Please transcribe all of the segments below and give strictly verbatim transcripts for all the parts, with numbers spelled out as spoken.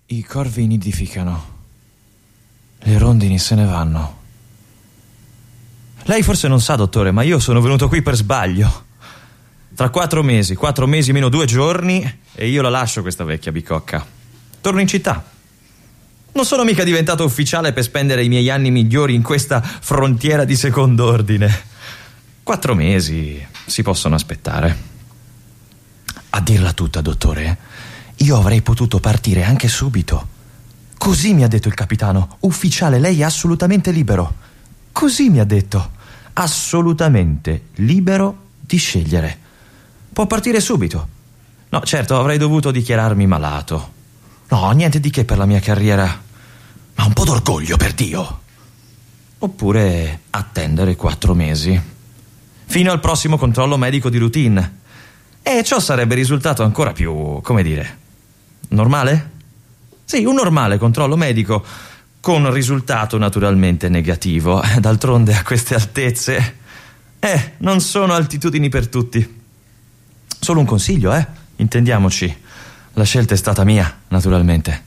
I corvi nidificano. Le rondini se ne vanno. Lei forse non sa, dottore, ma io sono venuto qui per sbaglio. Tra quattro mesi, quattro mesi meno due giorni, e io la lascio questa vecchia bicocca. Torno in città. Non sono mica diventato ufficiale per spendere i miei anni migliori in questa frontiera di second'ordine. Quattro mesi si possono aspettare. A dirla tutta, dottore, io avrei potuto partire anche subito. Così mi ha detto il capitano. Ufficiale, lei è assolutamente libero. Così mi ha detto. Assolutamente libero di scegliere. Può partire subito. No, certo, avrei dovuto dichiararmi malato. No, niente di che per la mia carriera. Ma un po' d'orgoglio, per Dio. Oppure attendere quattro mesi. Fino al prossimo controllo medico di routine. E ciò sarebbe risultato ancora più, come dire, normale? Sì, un normale controllo medico, con risultato naturalmente negativo. D'altronde a queste altezze, eh, non sono altitudini per tutti. Solo un consiglio, eh? Intendiamoci. La scelta è stata mia, naturalmente.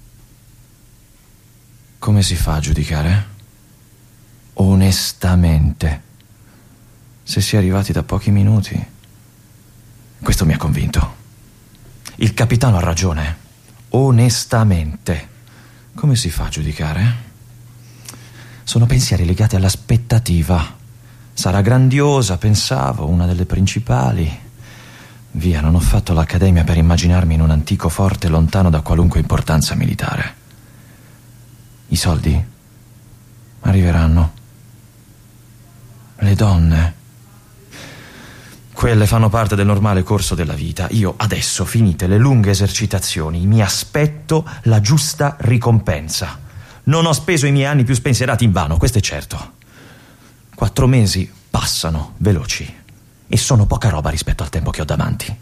Come si fa a giudicare? Onestamente. Se si è arrivati da pochi minuti. Questo mi ha convinto. Il capitano ha ragione. Onestamente. Come si fa a giudicare? Sono pensieri legati all'aspettativa. Sarà grandiosa, pensavo, una delle principali. Via, non ho fatto l'accademia per immaginarmi in un antico forte lontano da qualunque importanza militare. I soldi arriveranno. Le donne, quelle fanno parte del normale corso della vita. Io adesso, finite le lunghe esercitazioni, mi aspetto la giusta ricompensa. Non ho speso i miei anni più spensierati invano, questo è certo. Quattro mesi passano veloci e sono poca roba rispetto al tempo che ho davanti.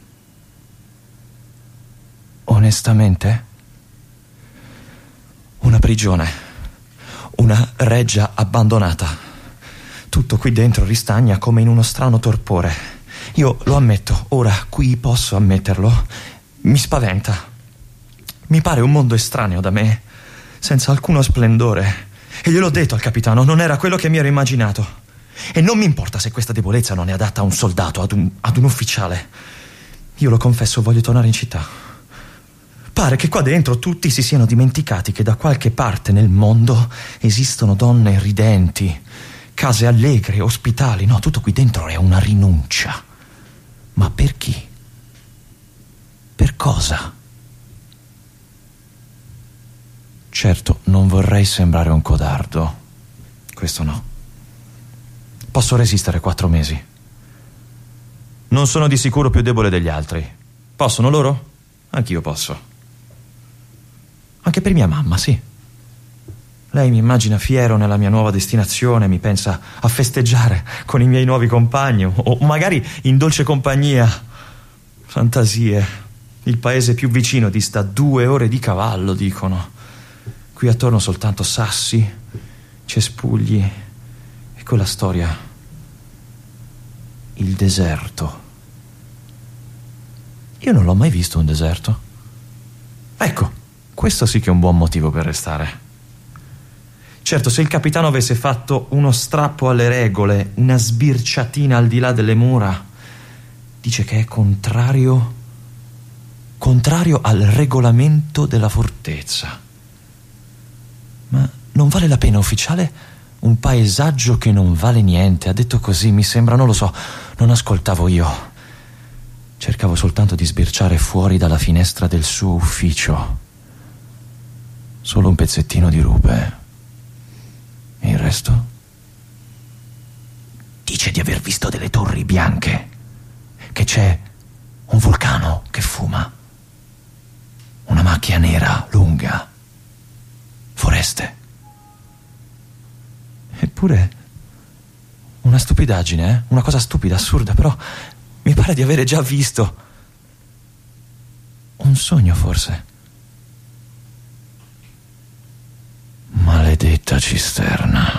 Onestamente, una prigione, una reggia abbandonata. Tutto qui dentro ristagna come in uno strano torpore. Io lo ammetto, ora qui posso ammetterlo. Mi spaventa. Mi pare un mondo estraneo da me, senza alcuno splendore. E gliel'ho detto al capitano, non era quello che mi ero immaginato. E non mi importa se questa debolezza non è adatta a un soldato, ad un, ad un ufficiale. Io lo confesso, voglio tornare in città. Pare che qua dentro tutti si siano dimenticati che da qualche parte nel mondo esistono donne ridenti, case allegre, ospitali. No, tutto qui dentro è una rinuncia. Ma per chi? Per cosa? Certo, non vorrei sembrare un codardo. Questo no. Posso resistere quattro mesi. Non sono di sicuro più debole degli altri. Possono loro? Anch'io posso. Anche per mia mamma, sì. Lei mi immagina fiero nella mia nuova destinazione, mi pensa a festeggiare con i miei nuovi compagni, o magari in dolce compagnia. Fantasie. Il paese più vicino dista due ore di cavallo, dicono. Qui attorno soltanto sassi, cespugli e quella storia. Il deserto. Io non l'ho mai visto un deserto. Ecco, questo sì che è un buon motivo per restare. Certo, se il capitano avesse fatto uno strappo alle regole, una sbirciatina al di là delle mura, dice che è contrario contrario al regolamento della fortezza. Ma non vale la pena, ufficiale? Un paesaggio che non vale niente, ha detto così, mi sembra, non lo so, non ascoltavo io. Cercavo soltanto di sbirciare fuori dalla finestra del suo ufficio. Solo un pezzettino di rupe. E il resto? Dice di aver visto delle torri bianche, che c'è un vulcano che fuma, una macchia nera lunga, foreste. Eppure una stupidaggine, eh? Una cosa stupida, assurda, però mi pare di avere già visto. Un sogno, forse. Maledetta cisterna.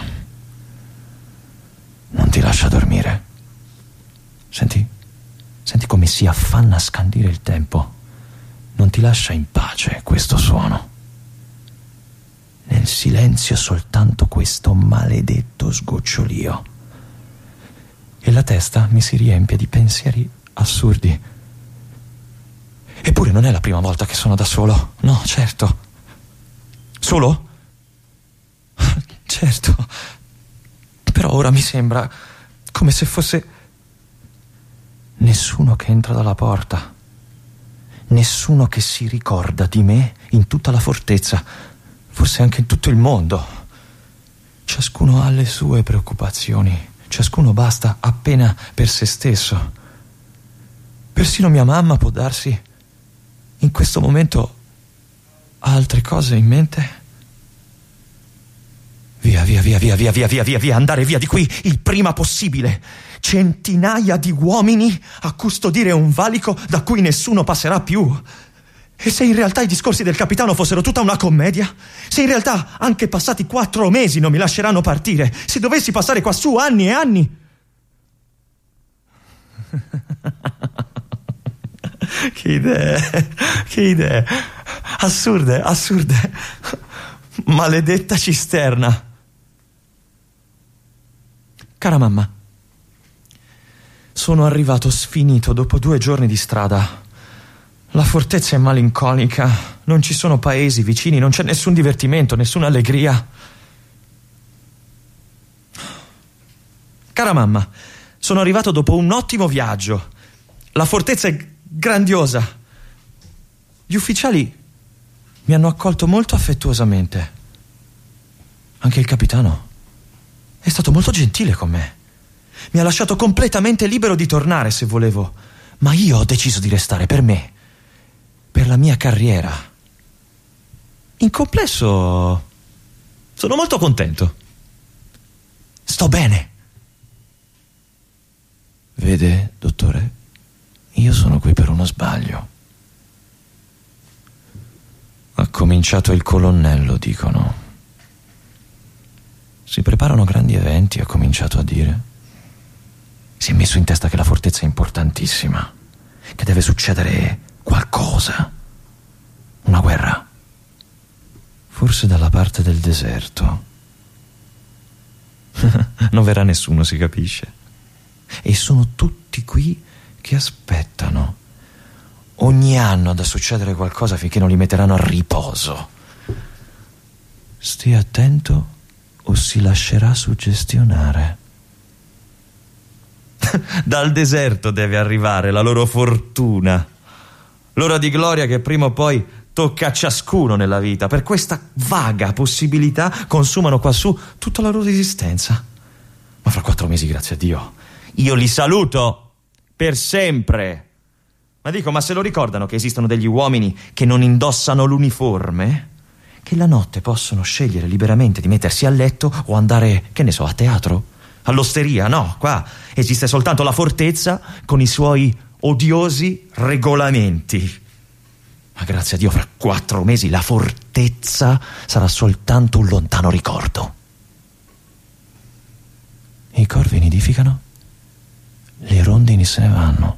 Non ti lascia dormire. Senti? Senti come si affanna a scandire il tempo. Non ti lascia in pace questo suono. Nel silenzio soltanto questo maledetto sgocciolio. E la testa mi si riempie di pensieri assurdi. Eppure non è la prima volta che sono da solo. No, certo. Solo? Certo. Però ora mi sembra come se fosse nessuno che entra dalla porta. Nessuno che si ricorda di me in tutta la fortezza, forse anche in tutto il mondo. Ciascuno ha le sue preoccupazioni, ciascuno basta appena per se stesso. Persino mia mamma, può darsi, in questo momento ha altre cose in mente. Via, via, via, via, via, via, via, via, via, andare via di qui il prima possibile. Centinaia di uomini a custodire un valico da cui nessuno passerà più. E se in realtà i discorsi del capitano fossero tutta una commedia? Se in realtà anche passati quattro mesi non mi lasceranno partire? Se dovessi passare quassù anni e anni? Che idee, che idee. Assurde, assurde. Maledetta cisterna. Cara mamma, sono arrivato sfinito dopo due giorni di strada. La fortezza è malinconica, non ci sono paesi vicini, non c'è nessun divertimento, nessuna allegria. Cara mamma, sono arrivato dopo un ottimo viaggio. La fortezza è grandiosa. Gli ufficiali mi hanno accolto molto affettuosamente. Anche il capitano è stato molto gentile con me. Mi ha lasciato completamente libero di tornare se volevo, ma io ho deciso di restare per me, per la mia carriera. In complesso sono molto contento. Sto bene. Vede, dottore, io sono qui per uno sbaglio. Ha cominciato il colonnello, dicono. Si preparano grandi eventi, ha cominciato a dire. Si è messo in testa che la fortezza è importantissima, che deve succedere qualcosa. Una guerra. Forse dalla parte del deserto. Non verrà nessuno, si capisce. E sono tutti qui che aspettano. Ogni anno ha da succedere qualcosa finché non li metteranno a riposo. Stia attento o si lascerà suggestionare. Dal deserto deve arrivare la loro fortuna, l'ora di gloria che prima o poi tocca a ciascuno nella vita. Per questa vaga possibilità consumano quassù tutta la loro esistenza. Ma fra quattro mesi, grazie a Dio, io li saluto per sempre. Ma dico, ma se lo ricordano che esistono degli uomini che non indossano l'uniforme? Che la notte possono scegliere liberamente di mettersi a letto o andare, che ne so, a teatro? All'osteria? No, qua esiste soltanto la fortezza con i suoi odiosi regolamenti. Ma grazie a Dio, fra quattro mesi la fortezza sarà soltanto un lontano ricordo. I corvi nidificano, le rondini se ne vanno.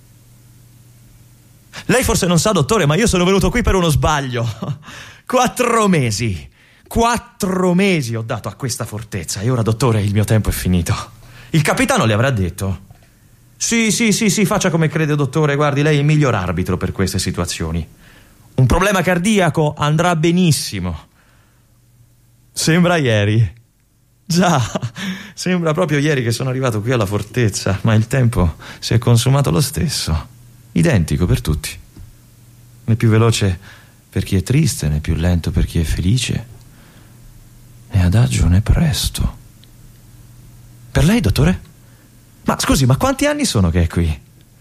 Lei forse non sa, dottore, ma io sono venuto qui per uno sbaglio. Quattro mesi. Quattro mesi ho dato a questa fortezza e ora, dottore, il mio tempo è finito. Il capitano le avrà detto. Sì, sì, sì, sì, faccia come crede, dottore. Guardi, lei è il miglior arbitro per queste situazioni. Un problema cardiaco andrà benissimo. Sembra ieri. Già, sembra proprio ieri che sono arrivato qui alla fortezza, ma il tempo si è consumato lo stesso. Identico per tutti. Né più veloce per chi è triste, né più lento per chi è felice, né adagio né presto. Per lei, dottore? Ma scusi, ma quanti anni sono che è qui?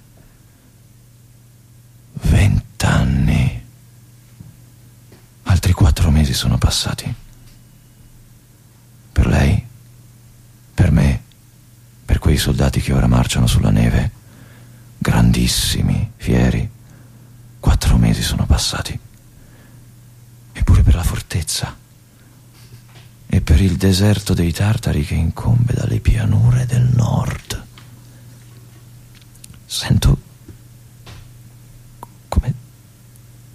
Vent'anni. Altri quattro mesi sono passati. Per lei, per me, per quei soldati che ora marciano sulla neve, grandissimi, fieri, quattro mesi sono passati. Eppure per la fortezza e per il deserto dei tartari che incombe dalle pianure del nord. Sento come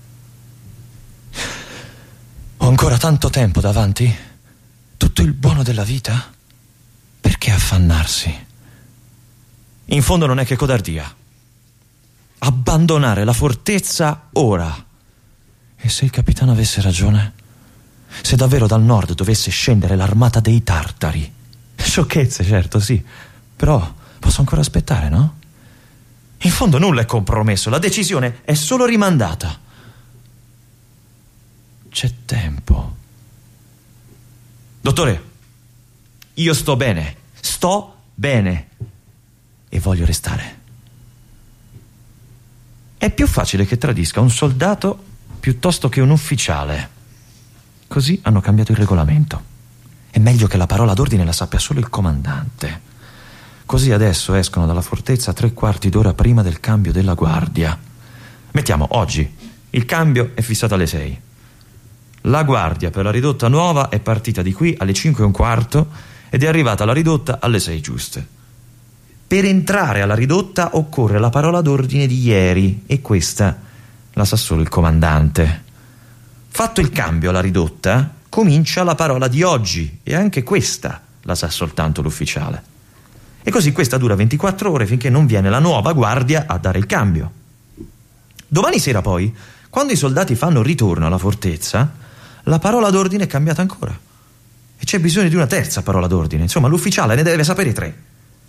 ancora tanto tempo davanti, tutto il buono della vita. Perché affannarsi? In fondo non è che codardia. Abbandonare la fortezza ora. E se il capitano avesse ragione? Se davvero dal nord dovesse scendere l'armata dei tartari? Sciocchezze, certo, sì. Però posso ancora aspettare, no? In fondo nulla è compromesso, la decisione è solo rimandata. C'è tempo. Dottore, io sto bene, sto bene e voglio restare. È più facile che tradisca un soldato piuttosto che un ufficiale. Così hanno cambiato il regolamento. È meglio che la parola d'ordine la sappia solo il comandante. Così adesso escono dalla fortezza tre quarti d'ora prima del cambio della guardia. Mettiamo oggi, il cambio è fissato alle sei. La guardia per la ridotta nuova è partita di qui alle cinque e un quarto ed è arrivata alla ridotta alle sei giuste. Per entrare alla ridotta occorre la parola d'ordine di ieri e questa la sa solo il comandante. Fatto il cambio alla ridotta, comincia la parola di oggi e anche questa la sa soltanto l'ufficiale. E così questa dura ventiquattro ore finché non viene la nuova guardia a dare il cambio. Domani sera poi, quando i soldati fanno ritorno alla fortezza, la parola d'ordine è cambiata ancora. E c'è bisogno di una terza parola d'ordine. Insomma, l'ufficiale ne deve sapere tre.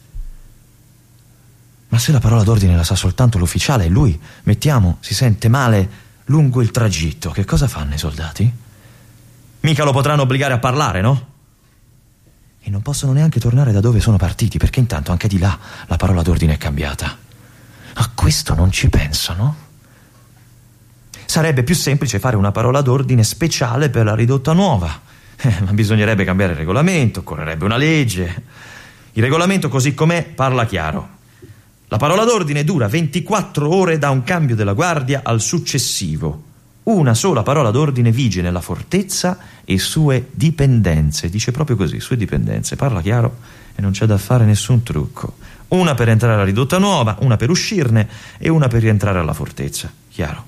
Ma se la parola d'ordine la sa soltanto l'ufficiale e lui, mettiamo, si sente male lungo il tragitto, che cosa fanno i soldati? Mica lo potranno obbligare a parlare, no? E non possono neanche tornare da dove sono partiti, perché intanto anche di là la parola d'ordine è cambiata. A questo non ci pensano? Sarebbe più semplice fare una parola d'ordine speciale per la ridotta nuova. Eh, ma bisognerebbe cambiare il regolamento, occorrerebbe una legge. Il regolamento così com'è parla chiaro. La parola d'ordine dura ventiquattro ore da un cambio della guardia al successivo. Una sola parola d'ordine vige nella fortezza e sue dipendenze. Dice proprio così, sue dipendenze. Parla chiaro e non c'è da fare nessun trucco. Una per entrare alla ridotta nuova, una per uscirne e una per rientrare alla fortezza. Chiaro.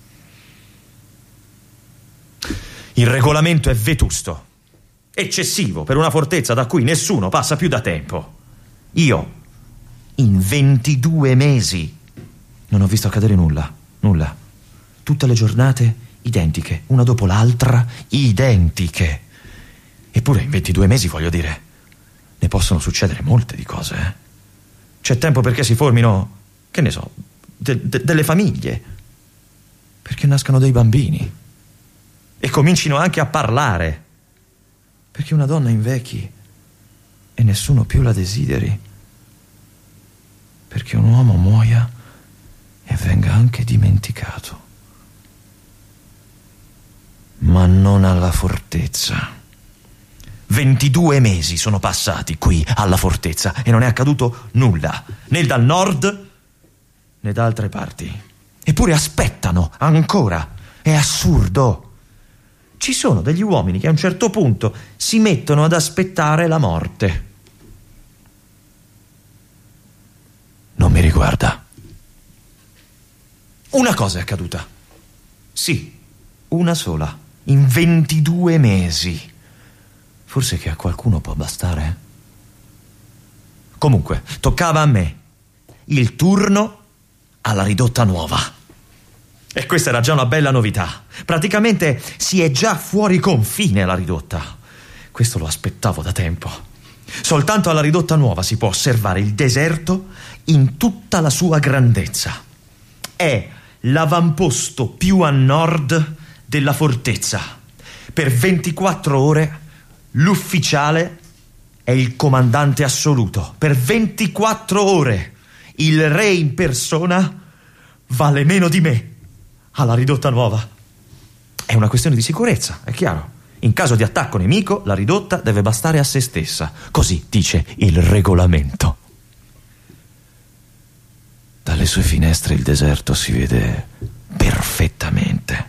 Il regolamento è vetusto, eccessivo per una fortezza da cui nessuno passa più da tempo. Io, in ventidue mesi, non ho visto accadere nulla, nulla. Tutte le giornate identiche, una dopo l'altra, identiche. Eppure in ventidue mesi, voglio dire, ne possono succedere molte di cose, eh? C'è tempo perché si formino, che ne so, de- de- delle famiglie, perché nascano dei bambini e comincino anche a parlare, perché una donna invecchi e nessuno più la desideri, perché un uomo muoia e venga anche dimenticato. Ma non alla fortezza. ventidue mesi sono passati qui alla fortezza e non è accaduto nulla, né dal nord né da altre parti. Eppure aspettano ancora. È assurdo. Ci sono degli uomini che a un certo punto si mettono ad aspettare la morte. Non mi riguarda. Una cosa è accaduta. Sì, una sola. In ventidue mesi. Forse che a qualcuno può bastare. Comunque, toccava a me. Il turno alla ridotta nuova. E questa era già una bella novità. Praticamente si è già fuori confine alla ridotta. Questo lo aspettavo da tempo. Soltanto alla ridotta nuova si può osservare il deserto in tutta la sua grandezza. È l'avamposto più a nord della fortezza. Per ventiquattro ore l'ufficiale è il comandante assoluto. Per ventiquattro ore il re in persona vale meno di me alla ridotta nuova. È una questione di sicurezza, è chiaro. In caso di attacco nemico, la ridotta deve bastare a se stessa. Così dice il regolamento. Dalle sue finestre il deserto si vede perfettamente.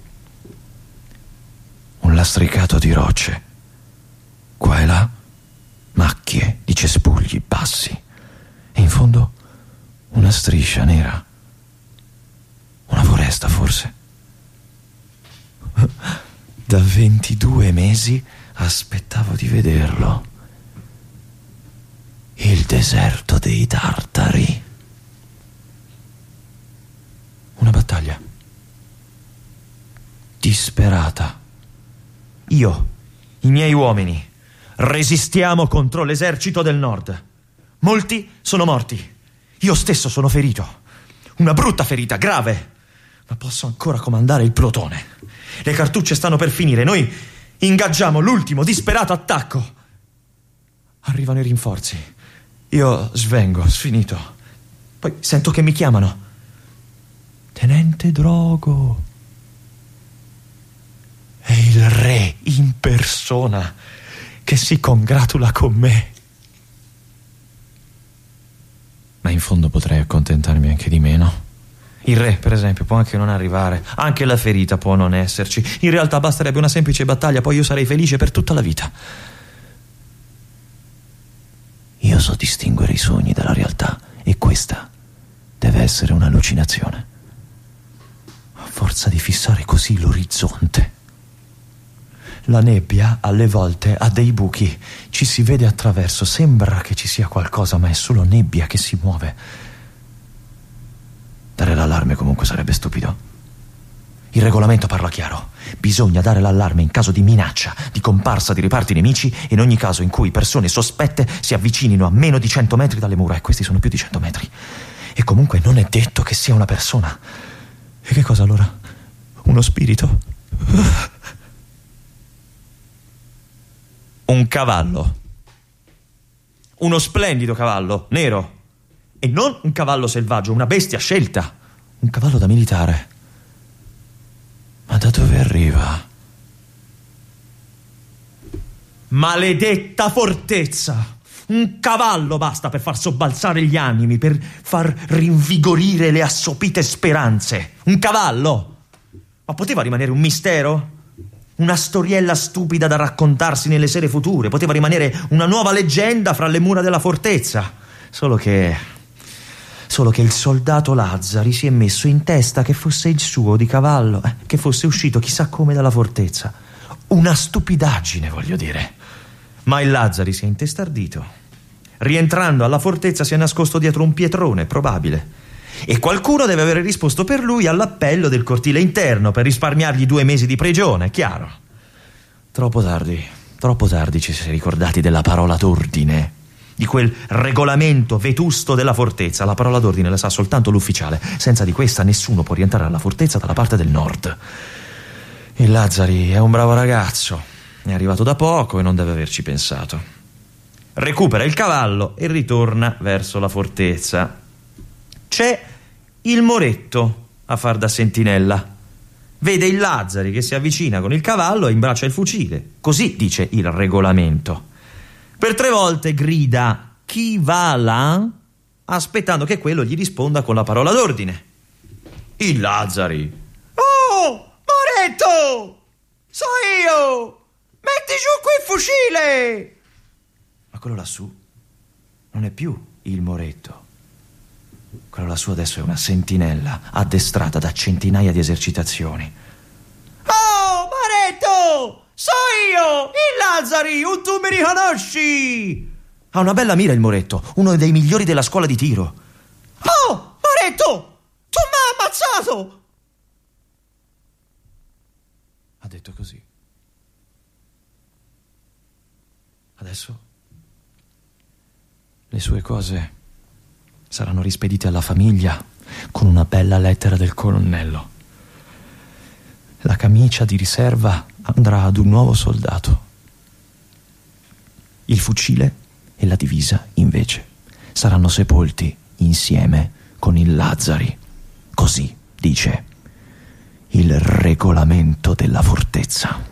Un lastricato di rocce. Qua e là, macchie di cespugli bassi. E in fondo una striscia nera. Una foresta, forse. Da ventidue mesi aspettavo di vederlo. Il deserto dei Tartari. Una battaglia disperata. Io, i miei uomini, resistiamo contro l'esercito del nord. Molti sono morti. Io stesso sono ferito. Una brutta ferita, grave. Ma posso ancora comandare il plotone. Le cartucce stanno per finire. Noi ingaggiamo l'ultimo disperato attacco. Arrivano i rinforzi. Io svengo, sfinito. Poi sento che mi chiamano. Tenente Drogo. È il re in persona che si congratula con me. Ma in fondo potrei accontentarmi anche di meno. Il re, per esempio, può anche non arrivare. Anche la ferita può non esserci. In realtà basterebbe una semplice battaglia, poi io sarei felice per tutta la vita. Io so distinguere i sogni dalla realtà, e questa deve essere un'allucinazione. A forza di fissare così l'orizzonte. La nebbia alle volte ha dei buchi, ci si vede attraverso, sembra che ci sia qualcosa, ma è solo nebbia che si muove. Dare l'allarme comunque sarebbe stupido. Il regolamento parla chiaro. Bisogna dare l'allarme in caso di minaccia, di comparsa di reparti nemici e in ogni caso in cui persone sospette si avvicinino a meno di cento metri dalle mura, e questi sono più di cento metri. E comunque non è detto che sia una persona. E che cosa allora? Uno spirito? Un cavallo. Uno splendido cavallo, nero. E non un cavallo selvaggio, una bestia scelta. Un cavallo da militare. Ma da dove arriva? Maledetta fortezza! Un cavallo basta per far sobbalzare gli animi, per far rinvigorire le assopite speranze. Un cavallo! Ma poteva rimanere un mistero? Una storiella stupida da raccontarsi nelle sere future? Poteva rimanere una nuova leggenda fra le mura della fortezza? Solo che... Solo che il soldato Lazzari si è messo in testa che fosse il suo di cavallo, eh, che fosse uscito chissà come dalla fortezza. Una stupidaggine, voglio dire. Ma il Lazzari si è intestardito. Rientrando alla fortezza si è nascosto dietro un pietrone, probabile. E qualcuno deve aver risposto per lui all'appello del cortile interno per risparmiargli due mesi di prigione, chiaro. Troppo tardi, troppo tardi ci si è ricordati della parola d'ordine. Di quel regolamento vetusto della fortezza. La parola d'ordine la sa soltanto l'ufficiale. Senza di questa nessuno può rientrare alla fortezza dalla parte del nord. Il Lazzari è un bravo ragazzo. È arrivato da poco e non deve averci pensato. Recupera il cavallo e ritorna verso la fortezza. C'è il Moretto a far da sentinella. Vede il Lazzari che si avvicina con il cavallo e imbraccia il fucile. Così dice il regolamento. Per tre volte grida "Chi va là?", aspettando che quello gli risponda con la parola d'ordine. Il Lazzari: "Oh, Moretto! So io! Metti giù quel fucile!" Ma quello lassù non è più il Moretto. Quello lassù adesso è una sentinella addestrata da centinaia di esercitazioni. "Oh, Moretto! So io! Il Lazzari! Un tu mi riconosci!" Ha una bella mira il Moretto, uno dei migliori della scuola di tiro. "Oh, Moretto! Tu m'hai ammazzato!" Ha detto così. Adesso le sue cose saranno rispedite alla famiglia con una bella lettera del colonnello. La camicia di riserva andrà ad un nuovo soldato. Il fucile e la divisa, invece, saranno sepolti insieme con il Lazzari. Così dice il regolamento della fortezza.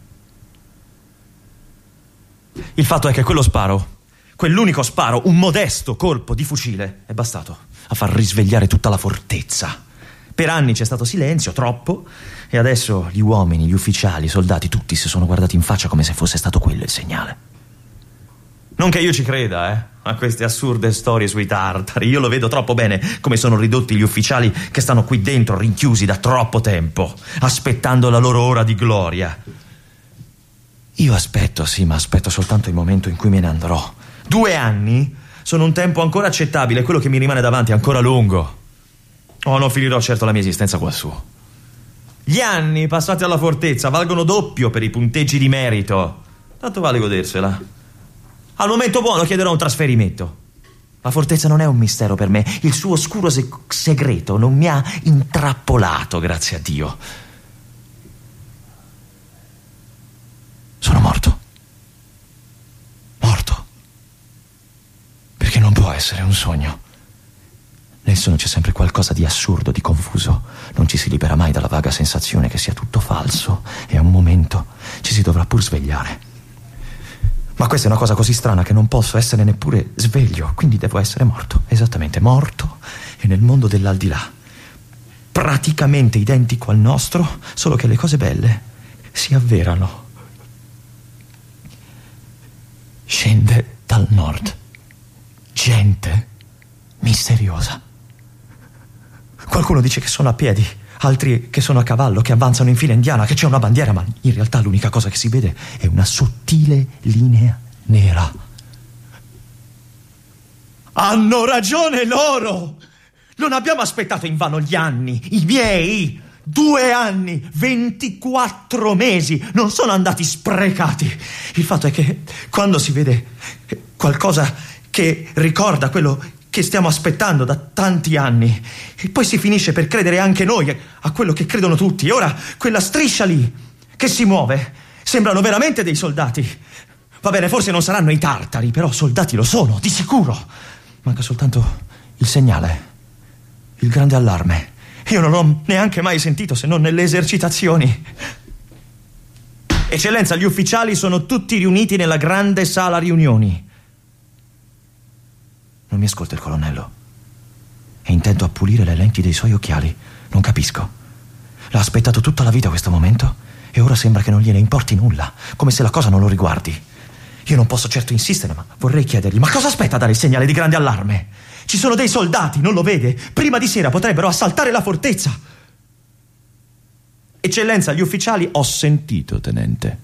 Il fatto è che quello sparo, quell'unico sparo, un modesto colpo di fucile, è bastato a far risvegliare tutta la fortezza. Per anni c'è stato silenzio, troppo, e adesso gli uomini, gli ufficiali, i soldati, tutti si sono guardati in faccia come se fosse stato quello il segnale. Non che io ci creda, eh, a queste assurde storie sui tartari. Io lo vedo troppo bene come sono ridotti gli ufficiali che stanno qui dentro rinchiusi da troppo tempo, aspettando la loro ora di gloria. Io aspetto, sì, ma aspetto soltanto il momento in cui me ne andrò. Due anni sono un tempo ancora accettabile, quello che mi rimane davanti è ancora lungo. Oh, non finirò certo la mia esistenza quassù. Gli anni passati alla fortezza valgono doppio per i punteggi di merito. Tanto vale godersela. Al momento buono chiederò un trasferimento. La fortezza non è un mistero per me. Il suo oscuro se- segreto non mi ha intrappolato, grazie a Dio. Sono morto. Morto. Perché non può essere un sogno. Nel sonno c'è sempre qualcosa di assurdo, di confuso. Non ci si libera mai dalla vaga sensazione che sia tutto falso. E a un momento ci si dovrà pur svegliare. Ma questa è una cosa così strana che non posso essere neppure sveglio. Quindi devo essere morto. Esattamente, morto. E nel mondo dell'aldilà. Praticamente identico al nostro, solo che le cose belle si avverano. Scende dal nord gente misteriosa. Qualcuno dice che sono a piedi, altri che sono a cavallo, che avanzano in fila indiana, che c'è una bandiera, ma in realtà l'unica cosa che si vede è una sottile linea nera. Hanno ragione loro! Non abbiamo aspettato invano gli anni, i miei! Due anni, ventiquattro mesi, non sono andati sprecati. Il fatto è che quando si vede qualcosa che ricorda quello che stiamo aspettando da tanti anni, e poi si finisce per credere anche noi a quello che credono tutti. E ora quella striscia lì che si muove sembrano veramente dei soldati. Va bene, forse non saranno i tartari, però soldati lo sono, di sicuro. Manca soltanto il segnale, il grande allarme. Io non l'ho neanche mai sentito se non nelle esercitazioni. Eccellenza, gli ufficiali sono tutti riuniti nella grande sala riunioni. Non mi ascolta il colonnello. È intento a pulire le lenti dei suoi occhiali. Non capisco. L'ha aspettato tutta la vita questo momento e ora sembra che non gliene importi nulla, come se la cosa non lo riguardi. Io non posso certo insistere, ma vorrei chiedergli: ma cosa aspetta a dare il segnale di grande allarme? Ci sono dei soldati, non lo vede? Prima di sera potrebbero assaltare la fortezza. Eccellenza, gli ufficiali... Ho sentito, tenente.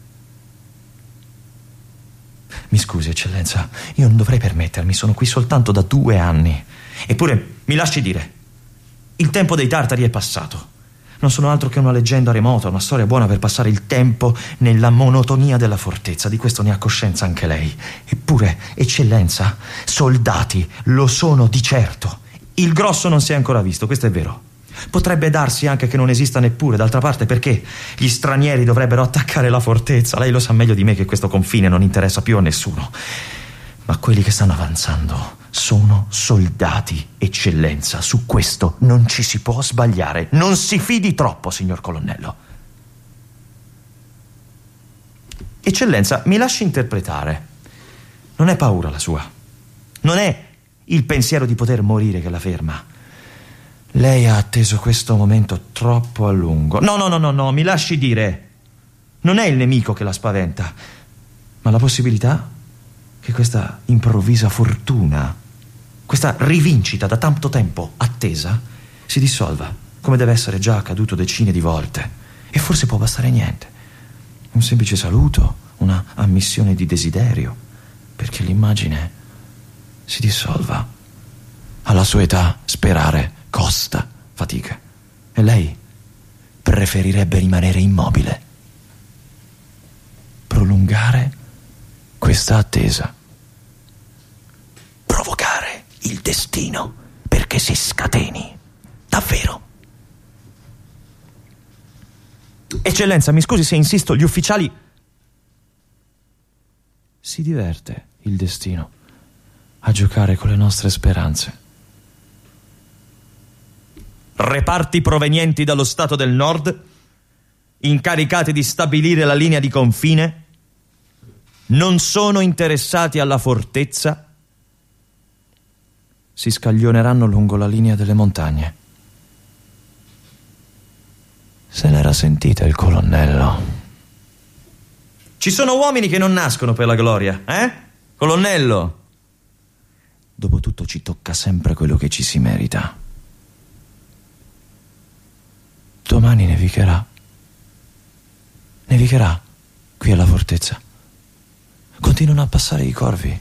Mi scusi, eccellenza, io non dovrei permettermi, sono qui soltanto da due anni. Eppure, mi lasci dire, il tempo dei tartari è passato. Non sono altro che una leggenda remota, una storia buona per passare il tempo nella monotonia della fortezza. Di questo ne ha coscienza anche lei. Eppure, eccellenza, soldati lo sono di certo. Il grosso non si è ancora visto, questo è vero. Potrebbe darsi anche che non esista neppure. D'altra parte, perché gli stranieri dovrebbero attaccare la fortezza? Lei lo sa meglio di me che questo confine non interessa più a nessuno. Ma quelli che stanno avanzando sono soldati, eccellenza. Su questo non ci si può sbagliare. Non si fidi troppo, signor colonnello. Eccellenza, mi lasci interpretare. Non è paura la sua. Non è il pensiero di poter morire che la ferma. Lei ha atteso questo momento troppo a lungo. No, no, no, no, no, mi lasci dire. Non è il nemico che la spaventa, ma la possibilità che questa improvvisa fortuna, questa rivincita da tanto tempo attesa, si dissolva, come deve essere già accaduto decine di volte. E forse può bastare niente. Un semplice saluto, una ammissione di desiderio, perché l'immagine si dissolva. Alla sua età sperare costa fatica. E lei preferirebbe rimanere immobile. Prolungare questa attesa. Provocare il destino perché si scateni. Davvero. Eccellenza, mi scusi se insisto, gli ufficiali... Si diverte il destino a giocare con le nostre speranze. Reparti provenienti dallo Stato del Nord, incaricati di stabilire la linea di confine, non sono interessati alla fortezza, si scaglioneranno lungo la linea delle montagne. Se n'era sentita il colonnello. Ci sono uomini che non nascono per la gloria, eh? Colonnello! Dopotutto ci tocca sempre quello che ci si merita. Domani nevicherà. Nevicherà qui alla fortezza. Continuano a passare i corvi.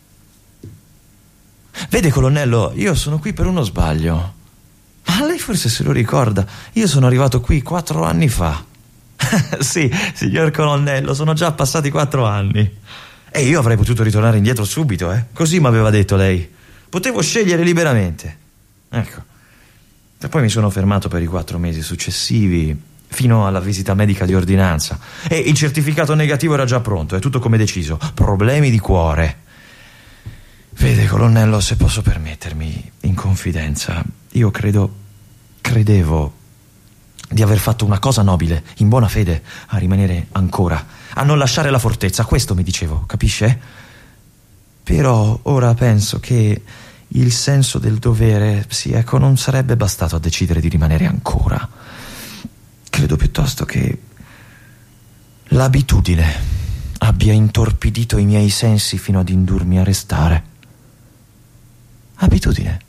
Vede, colonnello, io sono qui per uno sbaglio. Ma lei forse se lo ricorda. Io sono arrivato qui quattro anni fa. Sì, signor colonnello, sono già passati quattro anni. E io avrei potuto ritornare indietro subito, eh. Così mi aveva detto lei. Potevo scegliere liberamente. Ecco. E poi mi sono fermato per i quattro mesi successivi, fino alla visita medica di ordinanza. E il certificato negativo era già pronto, è tutto come deciso. Problemi di cuore. Vede, colonnello, se posso permettermi, in confidenza, io credo, credevo di aver fatto una cosa nobile, in buona fede, a rimanere ancora, a non lasciare la fortezza, questo mi dicevo, capisce? Però ora penso che il senso del dovere, sì, ecco, non sarebbe bastato a decidere di rimanere ancora. Credo piuttosto che l'abitudine abbia intorpidito i miei sensi fino ad indurmi a restare. Abitudine.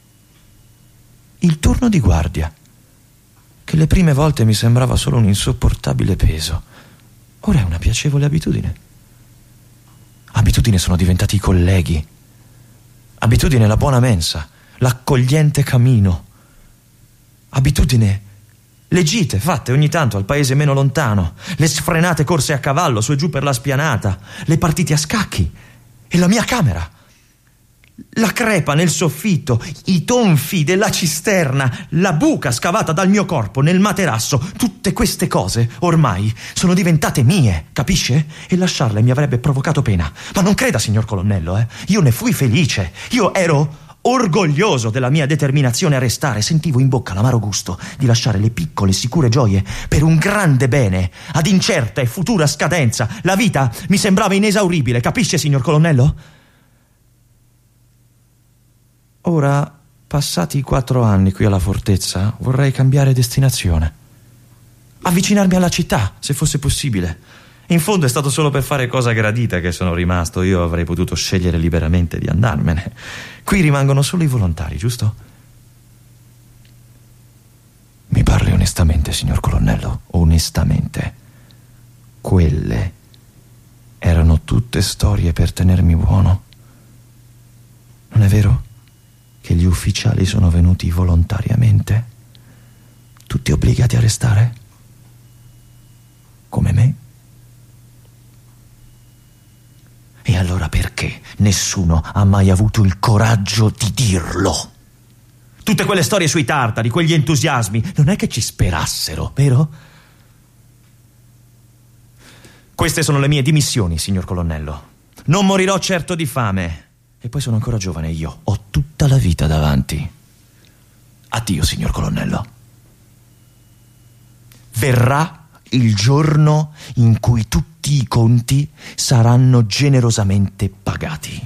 Il turno di guardia, che le prime volte mi sembrava solo un insopportabile peso, ora è una piacevole abitudine. Abitudine sono diventati i colleghi. Abitudine la buona mensa, l'accogliente camino. Abitudine le gite fatte ogni tanto al paese meno lontano, le sfrenate corse a cavallo su e giù per la spianata, le partite a scacchi e la mia camera. La crepa nel soffitto, i tonfi della cisterna, la buca scavata dal mio corpo nel materasso, tutte queste cose ormai sono diventate mie, capisce? E lasciarle mi avrebbe provocato pena. Ma non creda, signor colonnello, eh? Io ne fui felice. Io ero orgoglioso della mia determinazione a restare. Sentivo in bocca l'amaro gusto di lasciare le piccole sicure gioie per un grande bene ad incerta e futura scadenza. La vita mi sembrava inesauribile, capisce, signor colonnello? Ora, passati i quattro anni qui alla fortezza, vorrei cambiare destinazione. Avvicinarmi alla città, se fosse possibile. In fondo è stato solo per fare cosa gradita che sono rimasto. Io avrei potuto scegliere liberamente di andarmene. Qui rimangono solo i volontari, giusto? Mi parli onestamente, signor colonnello, onestamente. Quelle erano tutte storie per tenermi buono. Non è vero? Che gli ufficiali sono venuti volontariamente, tutti obbligati a restare, come me. E allora perché nessuno ha mai avuto il coraggio di dirlo? Tutte quelle storie sui tartari, quegli entusiasmi, non è che ci sperassero, vero? Queste sono le mie dimissioni, signor colonnello. Non morirò certo di fame. E poi sono ancora giovane io, ho tutta la vita davanti. Addio, signor colonnello. Verrà il giorno in cui tutti i conti saranno generosamente pagati.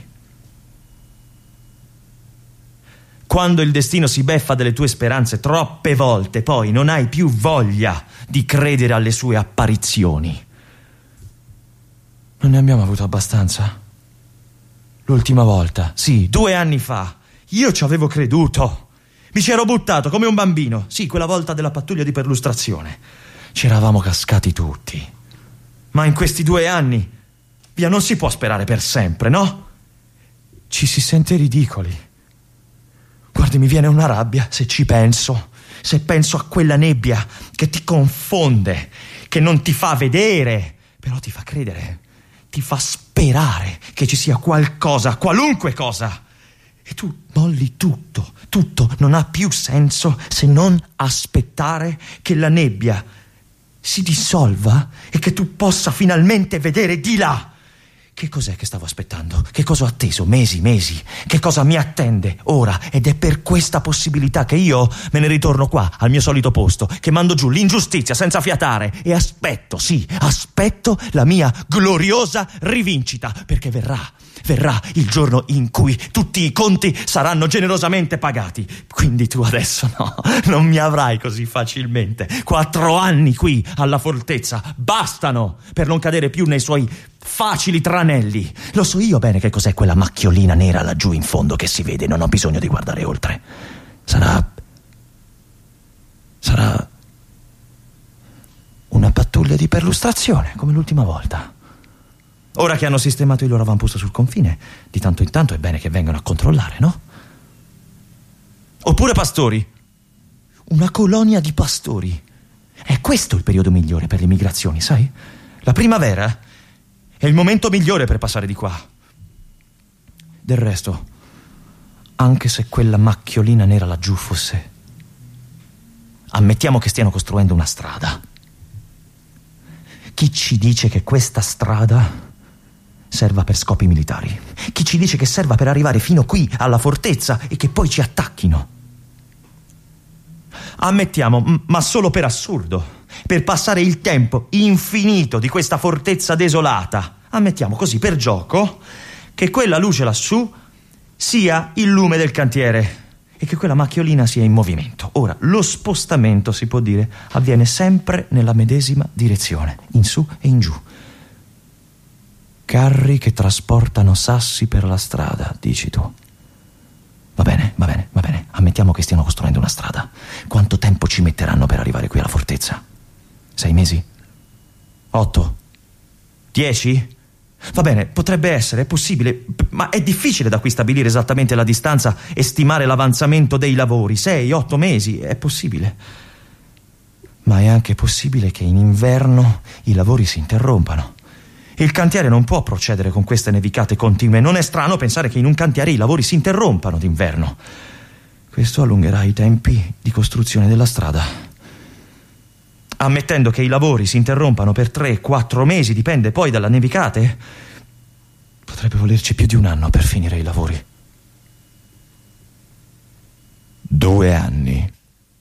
Quando il destino si beffa delle tue speranze troppe volte, poi non hai più voglia di credere alle sue apparizioni. Non ne abbiamo avuto abbastanza? L'ultima volta, sì, due anni fa, io ci avevo creduto. Mi ci ero buttato come un bambino. Sì, quella volta della pattuglia di perlustrazione. Ci eravamo cascati tutti. Ma in questi due anni, via, non si può sperare per sempre, no? Ci si sente ridicoli. Guardi, mi viene una rabbia se ci penso. Se penso a quella nebbia che ti confonde, che non ti fa vedere, però ti fa credere. Ti fa sperare che ci sia qualcosa, qualunque cosa. E tu molli tutto, tutto non ha più senso se non aspettare che la nebbia si dissolva e che tu possa finalmente vedere di là. Che cos'è che stavo aspettando? Che cosa ho atteso? Mesi, mesi. Che cosa mi attende ora? Ed è per questa possibilità che io me ne ritorno qua, al mio solito posto, che mando giù l'ingiustizia senza fiatare e aspetto, sì, aspetto la mia gloriosa rivincita, perché verrà, verrà il giorno in cui tutti i conti saranno generosamente pagati. Quindi tu adesso no, non mi avrai così facilmente. Quattro anni qui alla fortezza bastano per non cadere più nei suoi facili tranelli. Lo so io bene che cos'è quella macchiolina nera laggiù in fondo che si vede, non ho bisogno di guardare oltre. Sarà... sarà... Una pattuglia di perlustrazione, come l'ultima volta. Ora che hanno sistemato il loro avamposto sul confine, di tanto in tanto è bene che vengano a controllare, no? Oppure pastori. Una colonia di pastori. È questo il periodo migliore per le migrazioni, sai? La primavera è il momento migliore per passare di qua. Del resto, anche se quella macchiolina nera laggiù fosse... Ammettiamo che stiano costruendo una strada. Chi ci dice che questa strada serva per scopi militari? Chi ci dice che serva per arrivare fino qui, alla fortezza, e che poi ci attacchino? Ammettiamo, m- ma solo per assurdo, per passare il tempo infinito di questa fortezza desolata, ammettiamo così per gioco che quella luce lassù sia il lume del cantiere e che quella macchiolina sia in movimento. Ora, lo spostamento, si può dire, avviene sempre nella medesima direzione, in su e in giù. Carri che trasportano sassi per la strada, dici tu. Va bene, va bene, va bene. Ammettiamo che stiano costruendo una strada. Quanto tempo ci metteranno per arrivare qui alla fortezza? Sei mesi? Otto? Dieci? Va bene, potrebbe essere, è possibile, ma è difficile da qui stabilire esattamente la distanza e stimare l'avanzamento dei lavori. Sei, otto mesi, è possibile. Ma è anche possibile che in inverno i lavori si interrompano. Il cantiere non può procedere con queste nevicate continue. Non è strano pensare che in un cantiere i lavori si interrompano d'inverno. Questo allungherà i tempi di costruzione della strada. Ammettendo che i lavori si interrompano per tre quattro mesi, dipende poi dalla nevicate, potrebbe volerci più di un anno per finire i lavori. Due anni.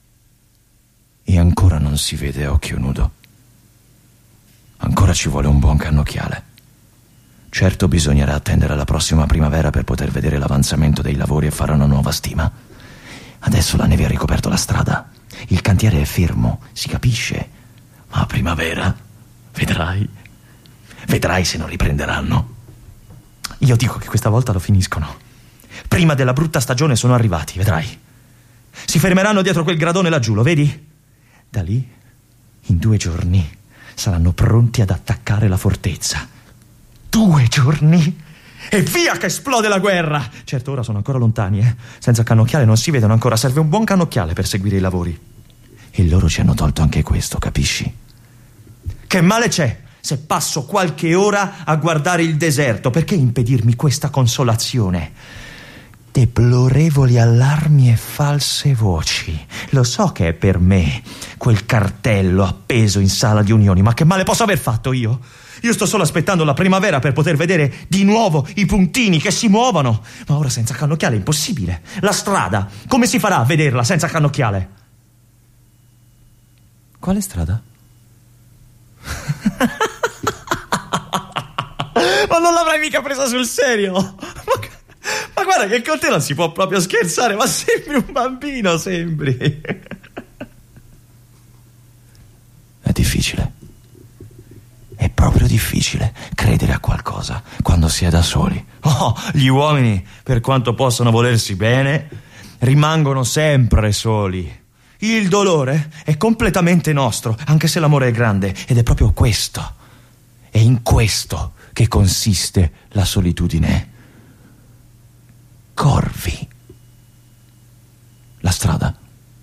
E ancora non si vede a occhio nudo. Ancora ci vuole un buon cannocchiale. Certo bisognerà attendere la prossima primavera per poter vedere l'avanzamento dei lavori e fare una nuova stima. Adesso la neve ha ricoperto la strada. Il cantiere è fermo, si capisce. Ma a primavera, vedrai, vedrai se non riprenderanno. Io dico che questa volta lo finiscono. Prima della brutta stagione sono arrivati, vedrai. Si fermeranno dietro quel gradone laggiù, lo vedi? Da lì, in due giorni, saranno pronti ad attaccare la fortezza. Due giorni? E via che esplode la guerra! Certo, ora sono ancora lontani, eh. Senza cannocchiale non si vedono ancora. Serve un buon cannocchiale per seguire i lavori. E loro ci hanno tolto anche questo, capisci? Che male c'è se passo qualche ora a guardare il deserto? Perché impedirmi questa consolazione? Deplorevoli allarmi e false voci. Lo so che è per me quel cartello appeso in sala di unioni, ma che male posso aver fatto io? Io sto solo aspettando la primavera per poter vedere di nuovo i puntini che si muovono. Ma ora senza cannocchiale è impossibile. La strada, come si farà a vederla senza cannocchiale? Quale strada? Ma non l'avrai mica presa sul serio? Ma, ma guarda che con te non si può proprio scherzare. Ma sembri un bambino, sembri. È difficile. È proprio difficile credere a qualcosa quando si è da soli. Oh, gli uomini, per quanto possano volersi bene, rimangono sempre soli. Il dolore è completamente nostro, anche se l'amore è grande, ed è proprio questo. È in questo che consiste la solitudine. Corvi. La strada.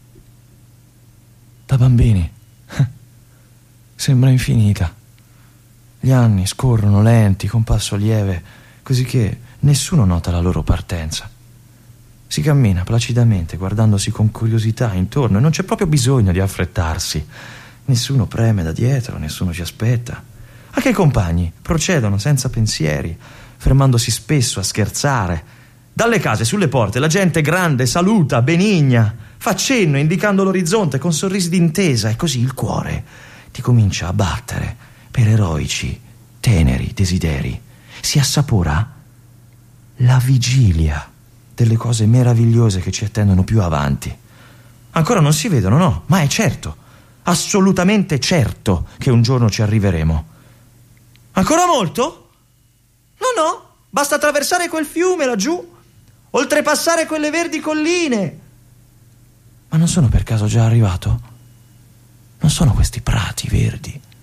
Da bambini. Sembra infinita. Gli anni scorrono lenti, con passo lieve, così che nessuno nota la loro partenza. Si cammina placidamente, guardandosi con curiosità intorno, e non c'è proprio bisogno di affrettarsi. Nessuno preme da dietro, nessuno ci aspetta. Anche i compagni procedono senza pensieri, fermandosi spesso a scherzare. Dalle case, sulle porte, la gente grande saluta, benigna, fa cenno indicando l'orizzonte con sorrisi d'intesa, e così il cuore ti comincia a battere per eroici, teneri desideri. Si assapora la vigilia delle cose meravigliose che ci attendono più avanti. Ancora non si vedono, no, ma è certo, assolutamente certo che un giorno ci arriveremo. Ancora molto? No, no, basta attraversare quel fiume laggiù, oltrepassare quelle verdi colline. Ma non sono per caso già arrivato? Non sono questi prati verdi?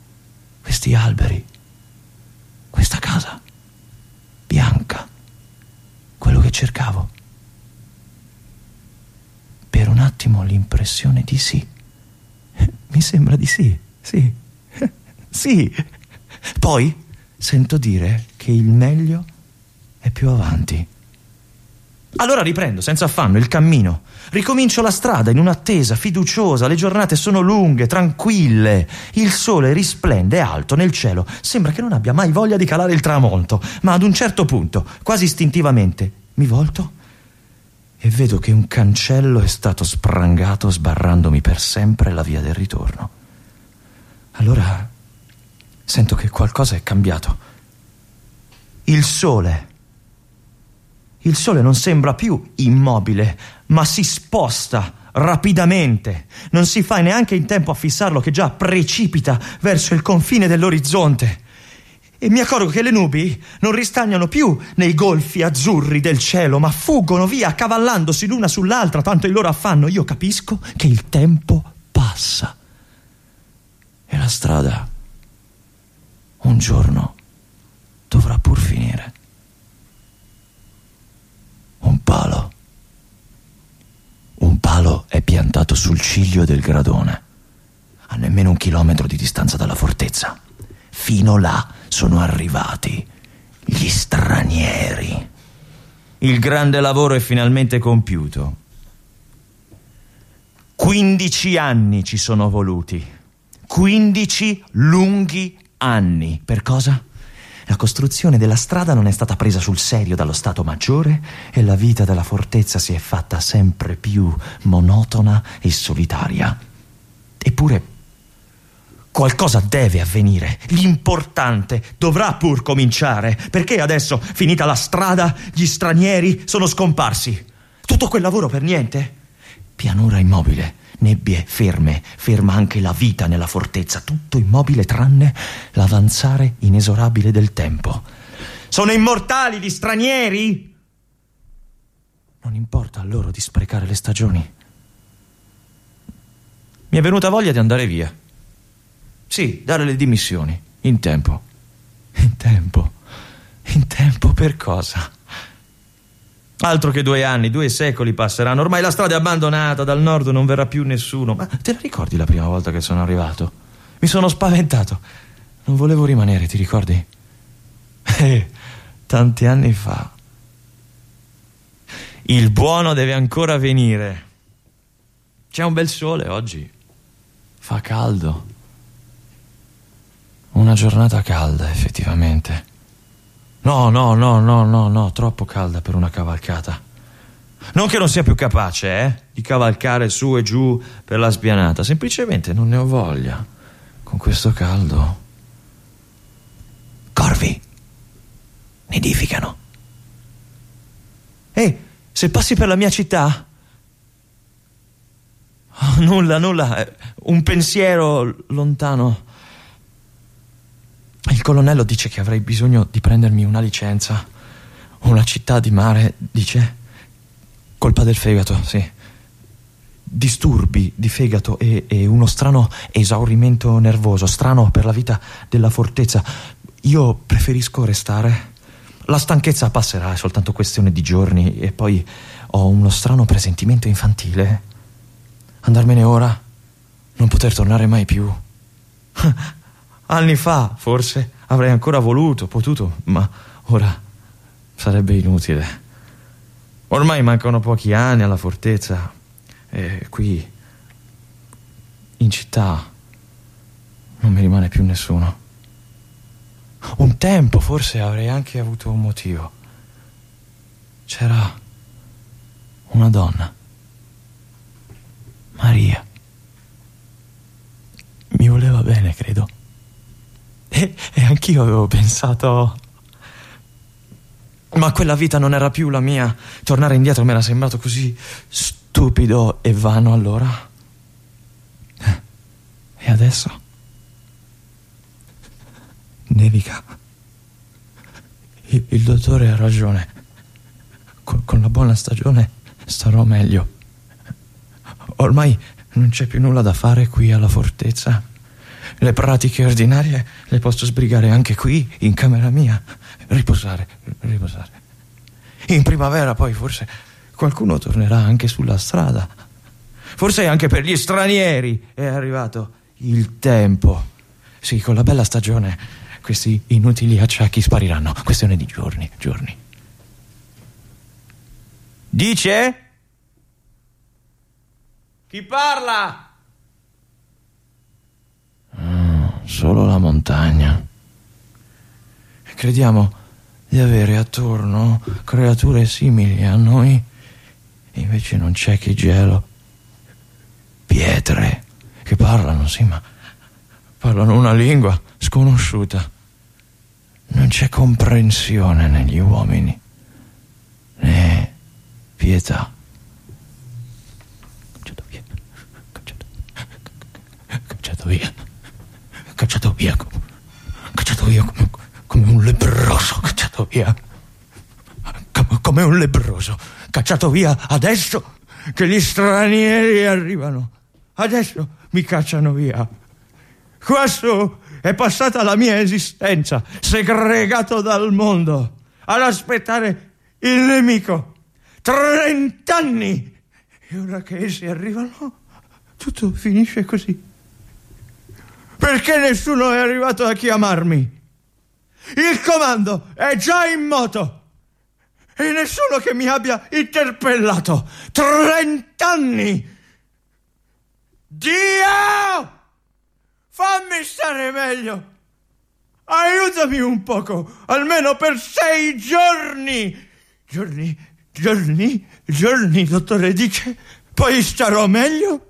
questi alberi, questa casa bianca, quello che cercavo. Per un attimo l'impressione di sì. Mi sembra di sì, sì, sì. Poi sento dire che il meglio è più avanti. Allora riprendo senza affanno il cammino. Ricomincio la strada in un'attesa fiduciosa. Le giornate sono lunghe, tranquille. Il sole risplende alto nel cielo. Sembra che non abbia mai voglia di calare il tramonto. Ma ad un certo punto, quasi istintivamente, mi volto e vedo che un cancello è stato sprangato, sbarrandomi per sempre la via del ritorno. Allora sento che qualcosa è cambiato. Il sole. Il sole non sembra più immobile, ma si sposta rapidamente. Non si fa neanche in tempo a fissarlo che già precipita verso il confine dell'orizzonte. E mi accorgo che le nubi non ristagnano più nei golfi azzurri del cielo, ma fuggono via accavallandosi l'una sull'altra, tanto il loro affanno. Io capisco che il tempo passa. E la strada un giorno dovrà pur finire. Un palo. Un palo è piantato sul ciglio del gradone, a nemmeno un chilometro di distanza dalla fortezza. Fino là sono arrivati gli stranieri. Il grande lavoro è finalmente compiuto. Quindici anni ci sono voluti. Quindici lunghi anni. Per cosa? La costruzione della strada non è stata presa sul serio dallo Stato Maggiore e la vita della fortezza si è fatta sempre più monotona e solitaria. Eppure qualcosa deve avvenire. L'importante dovrà pur cominciare, perché adesso, finita la strada, gli stranieri sono scomparsi. Tutto quel lavoro per niente? Pianura immobile, nebbie ferme, ferma anche la vita nella fortezza, tutto immobile tranne l'avanzare inesorabile del tempo. Sono immortali gli stranieri? Non importa a loro di sprecare le stagioni. Mi è venuta voglia di andare via. Sì, dare le dimissioni, in tempo. In tempo? In tempo per cosa? Altro che due anni, due secoli passeranno. Ormai la strada è abbandonata, dal nord non verrà più nessuno. Ma te la ricordi la prima volta che sono arrivato? Mi sono spaventato. Non volevo rimanere, ti ricordi? Eh, tanti anni fa. Il buono deve ancora venire. C'è un bel sole oggi. Fa caldo. Una giornata calda, effettivamente. No, no, no, no, no, no, troppo calda per una cavalcata. Non che non sia più capace, eh, di cavalcare su e giù per la spianata, semplicemente non ne ho voglia. Con questo caldo. Corvi nidificano. Ehi, se passi per la mia città? Oh, nulla, nulla, un pensiero lontano. Il colonnello dice che avrei bisogno di prendermi una licenza. Una città di mare, dice. Colpa del fegato, sì. Disturbi di fegato e, e uno strano esaurimento nervoso, strano per la vita della fortezza. Io preferisco restare. La stanchezza passerà, è soltanto questione di giorni. E poi ho uno strano presentimento infantile. Andarmene ora, non poter tornare mai più. Anni fa, forse, avrei ancora voluto, potuto, ma ora sarebbe inutile. Ormai mancano pochi anni alla fortezza e qui, in città, non mi rimane più nessuno. Un tempo forse avrei anche avuto un motivo. C'era una donna, Maria. Mi voleva bene, credo. E, e anch'io avevo pensato. Ma quella vita non era più la mia. Tornare indietro mi era sembrato così stupido e vano allora. E adesso? Nevica. Il, il dottore ha ragione. Con, con la buona stagione starò meglio. Ormai non c'è più nulla da fare qui alla fortezza. Le pratiche ordinarie le posso sbrigare anche qui, in camera mia. Riposare, riposare. In primavera poi forse qualcuno tornerà anche sulla strada. Forse anche per gli stranieri è arrivato il tempo. Sì, con la bella stagione questi inutili acciacchi spariranno. Questione di giorni, giorni. Dice? Chi parla? Oh, solo la montagna. Crediamo di avere attorno creature simili a noi, invece non c'è che gelo. Pietre che parlano, sì, ma parlano una lingua sconosciuta. Non c'è comprensione negli uomini, né pietà. Cacciato via, cacciato, cacciato via, cacciato via, cacciato via come, come un lebbroso, cacciato via, come, come un lebbroso, cacciato via adesso che gli stranieri arrivano. Adesso mi cacciano via. Questo è passata la mia esistenza, segregato dal mondo, ad aspettare il nemico. Trent'anni! E ora che essi arrivano, tutto finisce così. Perché nessuno è arrivato a chiamarmi? Il comando è già in moto e nessuno che mi abbia interpellato. Trent'anni! Dio! Fammi stare meglio! Aiutami un poco, almeno per sei giorni! Giorni, giorni, giorni, dottore dice? Poi starò meglio?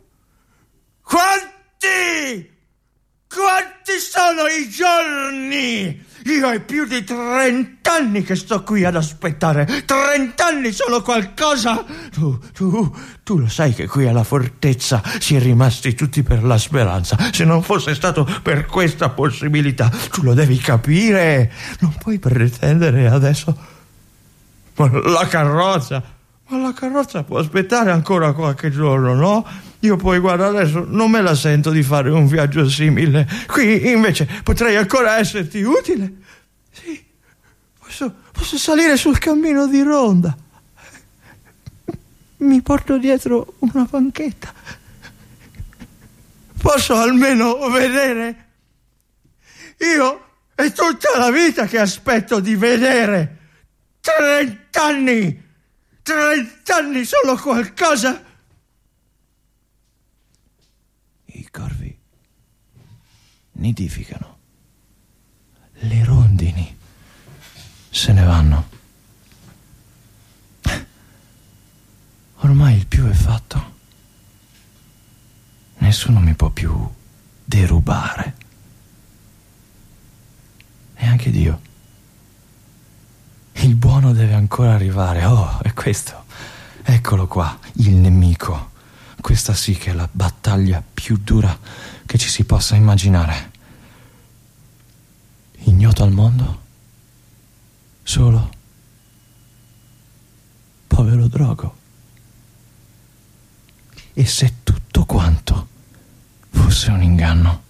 Quanti? Quanti sono i giorni? Io ho più di trent'anni che sto qui ad aspettare. Trent'anni sono qualcosa. Tu, tu, tu lo sai che qui alla fortezza si è rimasti tutti per la speranza. Se non fosse stato per questa possibilità, tu lo devi capire. Non puoi pretendere adesso. Ma la carrozza, ma la carrozza può aspettare ancora qualche giorno, no? Io poi, guarda, adesso non me la sento di fare un viaggio simile. Qui invece potrei ancora esserti utile. Sì, posso, posso salire sul cammino di ronda. Mi porto dietro una panchetta. Posso almeno vedere. Io è tutta la vita che aspetto di vedere. Trent'anni! Trent'anni sono qualcosa. I corvi nidificano. Le rondini se ne vanno. Ormai il più è fatto. Nessuno mi può più derubare. Neanche Dio. Il buono deve ancora arrivare. Oh, è questo. Eccolo qua, il nemico. Questa sì che è la battaglia più dura che ci si possa immaginare. Ignoto al mondo, solo, povero Drogo. E se tutto quanto fosse un inganno?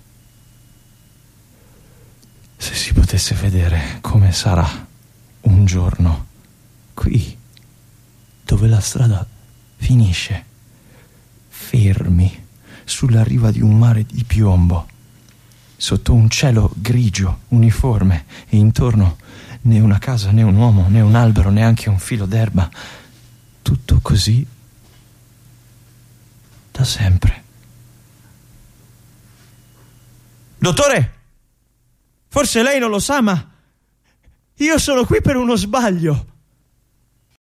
Se si potesse vedere come sarà un giorno qui, dove la strada finisce, fermi sulla riva di un mare di piombo, sotto un cielo grigio, uniforme, e intorno né una casa, né un uomo, né un albero, neanche un filo d'erba. Tutto così da sempre. Dottore, forse lei non lo sa, ma io sono qui per uno sbaglio.